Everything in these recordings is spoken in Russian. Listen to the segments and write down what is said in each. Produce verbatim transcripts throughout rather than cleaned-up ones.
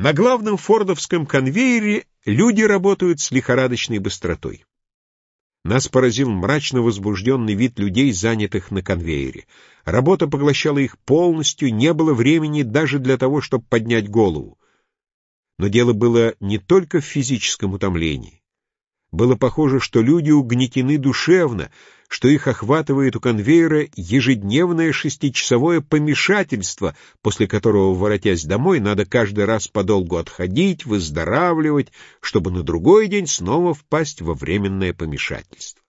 На главном фордовском конвейере люди работают с лихорадочной быстротой. Нас поразил мрачно возбужденный вид людей, занятых на конвейере. Работа поглощала их полностью, не было времени даже для того, чтобы поднять голову. Но дело было не только в физическом утомлении. Было похоже, что люди угнетены душевно, что их охватывает у конвейера ежедневное шестичасовое помешательство, после которого, воротясь домой, надо каждый раз подолгу отходить, выздоравливать, чтобы на другой день снова впасть во временное помешательство.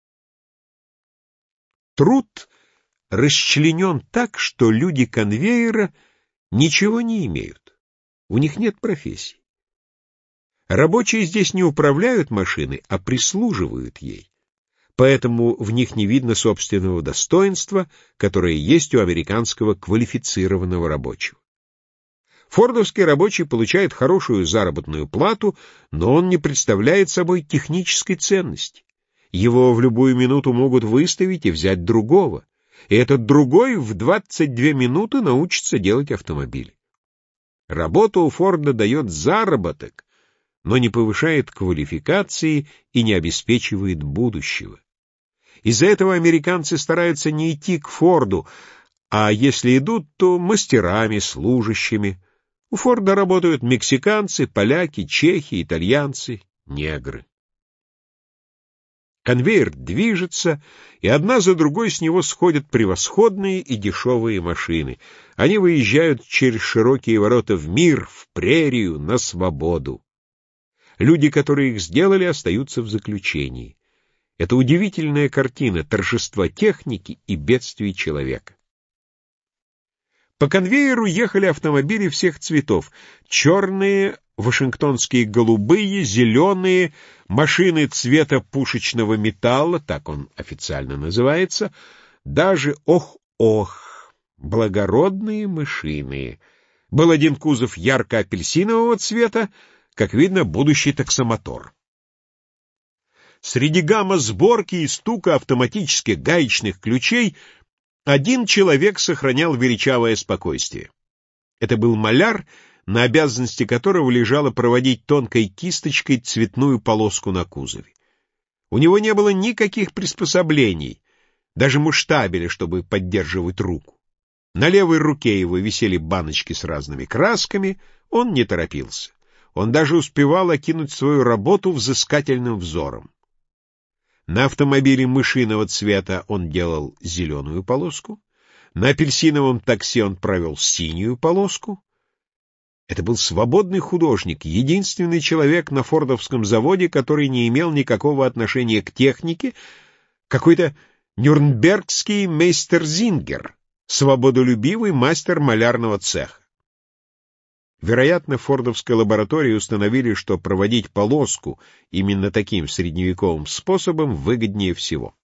Труд расчленен так, что люди конвейера ничего не имеют. У них нет профессии. Рабочие здесь не управляют машиной, а прислуживают ей. Поэтому в них не видно собственного достоинства, которое есть у американского квалифицированного рабочего. Фордовский рабочий получает хорошую заработную плату, но он не представляет собой технической ценности. Его в любую минуту могут выставить и взять другого, и этот другой в двадцать две минуты научится делать автомобили. Работа у Форда дает заработок, но не повышает квалификации и не обеспечивает будущего. Из-за этого американцы стараются не идти к Форду, а если идут, то мастерами, служащими. У Форда работают мексиканцы, поляки, чехи, итальянцы, негры. Конвейер движется, и одна за другой с него сходят превосходные и дешевые машины. Они выезжают через широкие ворота в мир, в прерию, на свободу. Люди, которые их сделали, остаются в заключении. Это удивительная картина торжества техники и бедствий человека. По конвейеру ехали автомобили всех цветов. Черные, вашингтонские голубые, зеленые, машины цвета пушечного металла, так он официально называется, даже, ох-ох, благородные мышиные. Был один кузов ярко-апельсинового цвета, как видно, будущий таксомотор. Среди гамма сборки и стука автоматических гаечных ключей один человек сохранял величавое спокойствие. Это был маляр, на обязанности которого лежало проводить тонкой кисточкой цветную полоску на кузове. У него не было никаких приспособлений, даже муштабеля, чтобы поддерживать руку. На левой руке его висели баночки с разными красками, он не торопился. Он даже успевал окинуть свою работу взыскательным взором. На автомобиле мышиного цвета он делал зеленую полоску, на апельсиновом такси он провел синюю полоску. Это был свободный художник, единственный человек на фордовском заводе, который не имел никакого отношения к технике, какой-то нюрнбергский мейстерзингер, свободолюбивый мастер малярного цеха. Вероятно, в фордовской лаборатории установили, что проводить полоску именно таким средневековым способом выгоднее всего.